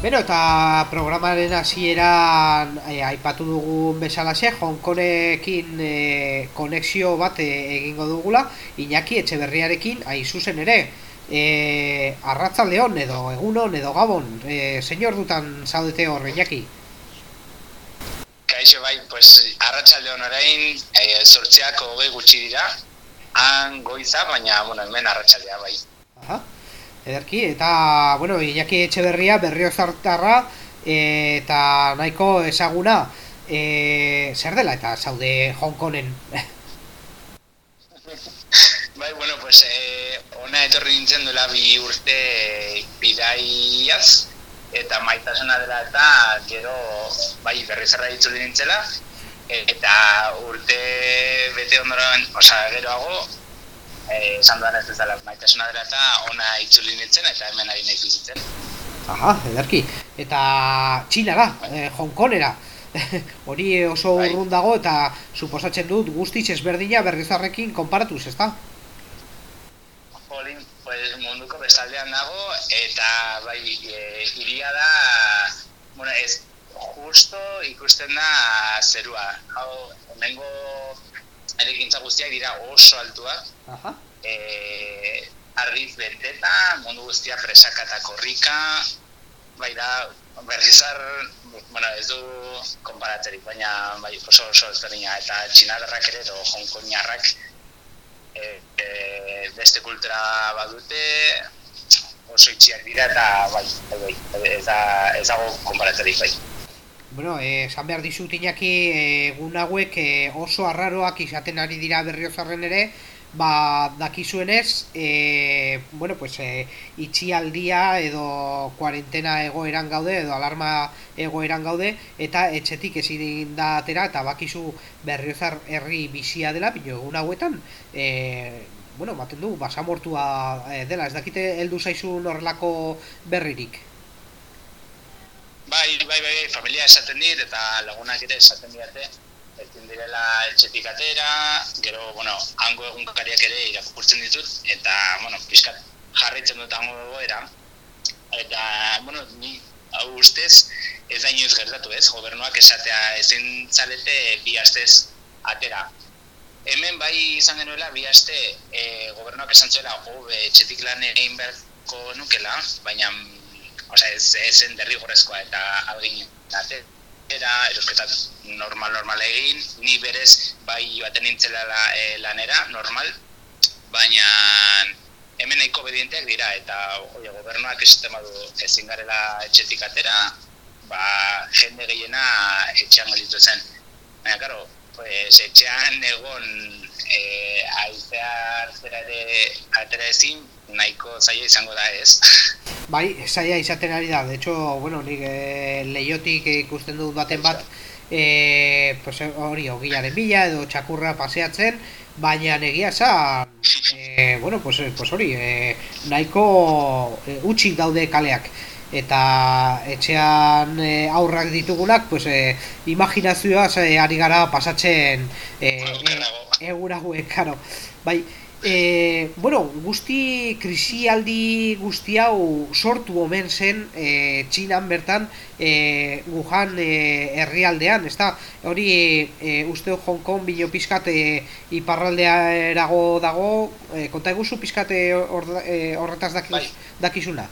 Beno, eta programaren hasieran aipatu dugun bezalaxe, Hongkonekin konexio bat egingo dugula, Iñaki Etxeberriarekin, hain zuzen ere, arratsaldeon edo egunon edo gabon, zein ordutan zaudete hor, Iñaki? Kaixo bai, pues arratsaldeon orain, zortziak hogei gutxi dira, han goiza, baina, bueno, hemen arratsaldea bai. Aha, ederki, eta, bueno, Iñaki Etxeberria berriozartarra, eta nahiko ezaguna, zer dela eta zaude Hongkonen? Bai, bueno, pues ona etorri nintzen duela 2 urte bidaiaz, eta maitasuna dela eta gero, bai, berrizarra itzuli nintzela, eta urte bete ondoren, geroago, esan duan ez bezala maitasuna dela eta ona itzuli nintzen eta hemen ari nahi bizitzen. Aha, ederki. Eta Txinara, Hongkonera. Hori oso Bai, urrun dago eta suposatzen dut guztiz ezberdina berrizarrekin konparatuz, ezta? Jolin, pues munduko bestaldean dago eta bai, hiria da, bueno, ez justo ikusten da zerua. Hau, hemengo eraikintza guztiak dira oso altuak, Aha. argiz beteta, mundu guztia presaka eta korrika, bai da, berrizar, bueno, ez du konparatzerik, baina bai oso ezberdina, eta txinadarrak ere edo hongkoniarrak beste kultura badute, oso itxiak dira eta bai, ez dago konparatzerik bai. Bueno, esan behar dizut Iñaki, egun hauek oso arraroak izaten ari dira berriozarren ere, ba, dakizuenez, bueno, pues, itxialdia edo kuarentena egoeran gaude, edo alarma egoeran gaude, eta etxetik ezin da atera, eta bakizu berriozar herri bizia dela, pilo egun hauetan, bueno, baten du, basamortua dela, ez dakite heldu zaizun horrelako berririk. Bai, familia esaten dit eta lagunak ere esaten diate, ezin direla etxetik atera, gero, bueno, hango egunkariak ere irakurtzen ditut, eta, bueno, pixkat jarraitzen dut hango egoera, eta, bueno, ni hau ustez ez da inoiz gertatu ez, gobernuak esatea ezin zalete 2 astez atera. Hemen bai izan genuela 2 aste gobernuak esan zuela etxetik lan egin beharko nukela, baina zen derrigorrezkoa eta algin atera, erosketa normal egin, ni berez bai joaten nintzela lanera, normal, baina hemen nahiko obedienteak dira eta gobernuak esaten badu ezin garela etxetik atera, ba jende gehiena etxean gelditu zen. Baina, karo, pues, etxean egon haizea zera ere atera ezin, nahiko zaila izango da ez. Bai, zaila izaten ari da. De hecho, bueno, nik leiotik ikusten dut baten bat, pues, hori ogiaren bila edo txakurra paseatzen, baina egia esan, bueno, pues hori, nahiko utxik daude kaleak. Eta etxean aurrak ditugunak, pues, imaginazioaz ari gara pasatzen egun hauek, karo. Bai, bueno, krisialdi guzti hau sortu omen zen Txinan bertan, Wuhan herrialdean, ezta? Hori, uste Hong Kong bilo pizkat iparraldearago dago, konta eguzu pizkat horretaz Bai, dakizuna?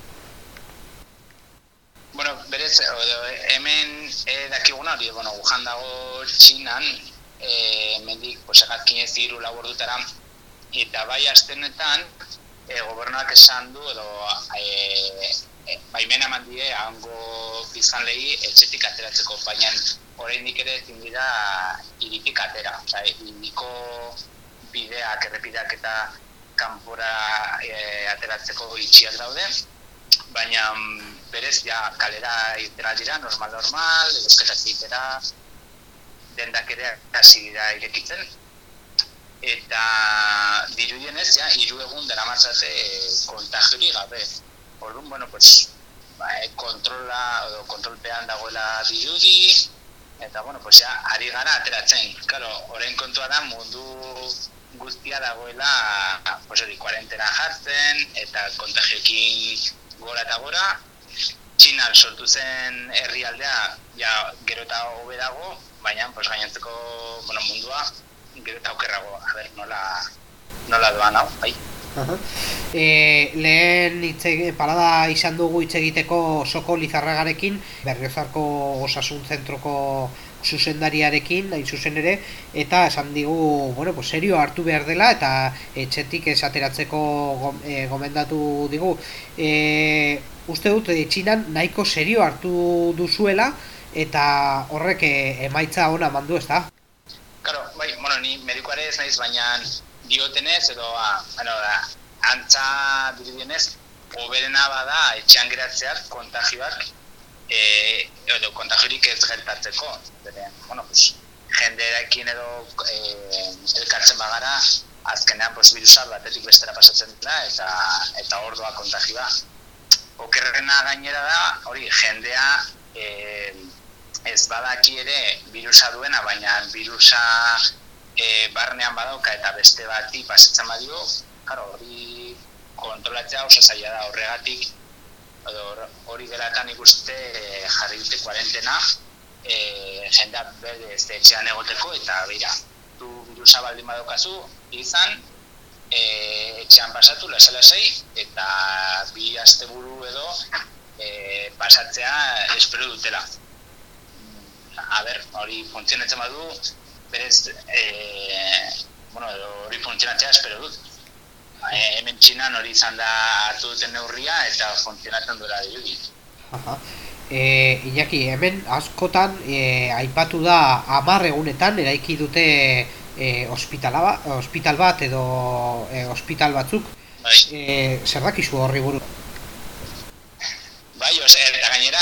bueno, berez, hemen dakiguna hori, bueno, Wuhan dago Txinan, mendik, pues, egatkinez 3-4 ordutara, eta bai astenetan gobernuak esan du edo baimena eman die hango biztanleei etxetik ateratzeko, baina oraindik ere ezin dira hiritik atera. Hiriko bideak, errepideak eta kanpora ateratzeko itxiak daude, baina berez ja kalera irtera dira, normal, edosketak egitera, dendak ere hasi dira irekitzen, eta dirudienez, ja, 3 egun daramatzate kontagiori gabe. Orduan, bueno, pues, kontrolpean dagoela dirudi, eta, bueno, pues, ja, ari gara ateratzen. Claro, orain kontua da mundu guztia dagoela, pues, hori, kuarentena jartzen, eta kontagioekin gora eta gora. Txinan sortu zen herrialdea ja gero eta hobe dago, baina pues gainontzeko mundua gero eta okerrago. A ber, nola doan hau, bai. Lehen parada izan dugu hitz egiteko Soko Lizarragarekin, Berriozarko Osasun Zentroko zuzendariarekin, hain zuzen ere, eta esan digu, serio hartu behar dela, eta etxetik esateratzeko gomendatu digu. Uste dut, Txinan nahiko serio hartu duzuela, eta horrek emaitza ona mandu, ez da? Claro, bai, ni medikoare ez naiz, baina diotenez, edo, antza dirudienez, hoberena bada etxean geratzeak kontagioak, edo kontagiorik ez gertatzeko. Jendeekin edo elkartzen bagara, azkenean virusa batetik bestera pasatzen dela, eta hor doa kontagioa. Okerrena gainera da, hori, jendea ez badaki ere virusa duena, baina virusa barnean badauka eta beste bati pasatzen badio, hori kontrolatzea oso zaila da. Horregatik, hori delakan ikuste jarri dute kuarentena, jendea berde ez etxean egoteko, eta beira, du virusa baldin badaukazu, izan, etxean pasatu, lasai, eta 2 asteburu edo pasatzea espero dutela. A ber, hori funtzionatzen badu, berez, hori funtzionatzea espero dut. Hemen Txinan hori izan da hartu duten neurria eta funtzionatzen duela dirudi. Iñaki, hemen askotan aipatu da 10 egunetan eraiki dute ospital bat edo ospital batzuk. Zer dakizu horri buruz? Bai, eta gainera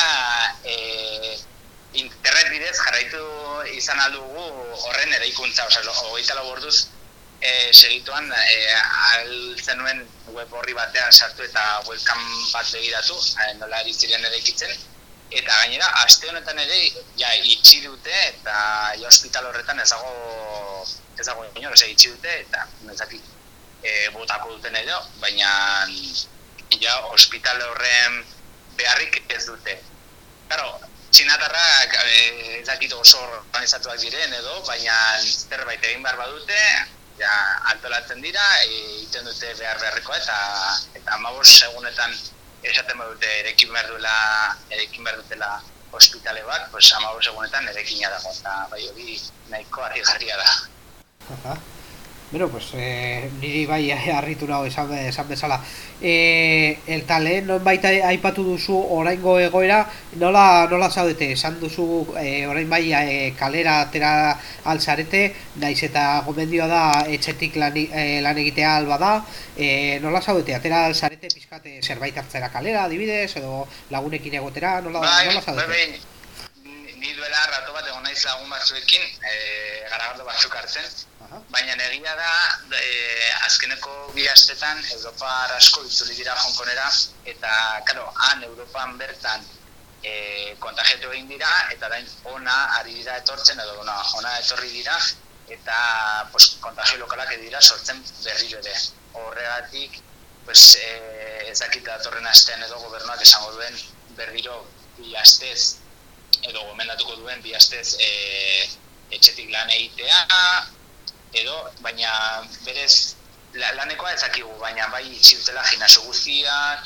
internet bidez jarraitu izan aldugu horren eraikuntza, 24 orduz segituan altzen web horri batean sartu eta webcam bat begiratu, nola ari ziren eraikitzen, eta gainera aste honetan ere itxi dute eta ospital horretan ez dago inor, itxi dute eta nezakit botako duten edo, baina ospital horren beharrik ez dute. Claro, Txinatarrak ezakit oso organizatuak diren edo, baina zerbait egin behar badute, antolatzen dira, egiten dute beharrekoa eta 15 egunetan esaten badute erekin behar dutela ospitale bat, 15 egunetan erekina dago, eta bai hori nahiko harrigarria da. Niri bai harritu nago esan bezala. Eta lehen nonbait aipatu duzu oraingo egoera, nola zaudete? Esan duzu orain bai kalera atera alzarete, naiz eta gomendioa da etxetik lan egitea alba da. Nola zaudete? Atera alzarete pixkat zerbait hartzera kalera, adibidez, edo lagunekin egotera, nola zaudete? Ni duela rato bat egon naiz lagun batzuekin, garagardo batzuk hartzen, baina egia da azkeneko 2 astetan Europar asko itzuli dira Hongkonera, eta han Europan bertan kontagiatu egin dira, eta orain ona ari dira etortzen, edo ona etorri dira, eta kontagio lokalak dira sortzen berriro ere. Horregatik, ez dakit datorren astean edo gobernuak esango duen berriro 2 astez, edo gomendatuko duen 2 astez etxetik lan egitea, edo, baina berez lanekoa ez dakigu, baina bai itxi dutela gimnasio guztiak,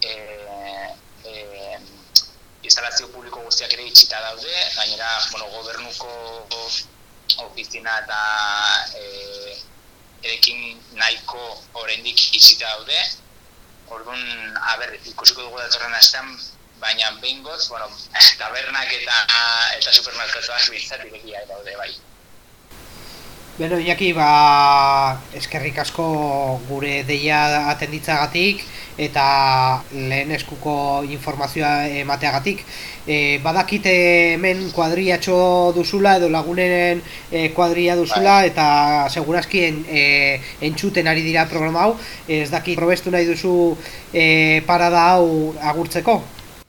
instalazio publiko guztiak ere itxita daude, gainera gobernuko ofizina eta erekin nahiko oraindik itxita daude. Orduan, ikusiko dugu datorren astean, baina behingoz, tabernak eta supermerkatuak bintzat irekia daude bai. Iñaki, eskerrik asko gure deia atenditzagatik eta lehen eskuko informazioa emateagatik. Badakit hemen kuadriatxo duzula edo lagunen kuadria duzula, eta segurazki entzuten ari dira programa hau. Ez dakit probestu nahi duzu parada hau agurtzeko?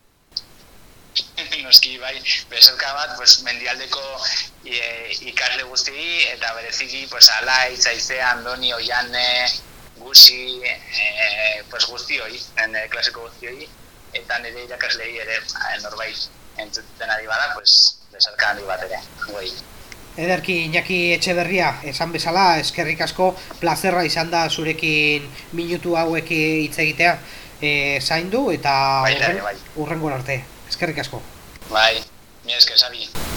Noski, bai, beserka bat, mendialdeko ikasle guztiei, eta bereziki, Alaitz, Aizea, Andoni, Oiane, Gusi, guztioi, klasiko guztioi, eta nire irakaslei ere norbait entzuten ari bada, pues, besarka handi bat ere. Goi. Ederki Iñaki Etxeberria, esan bezala, eskerrik asko, plazerra izan da zurekin minutu hauek hitz egitea. Zaindu eta Bai. urrengora arte. Eskerrik asko. Bai, mi esker, Xabi.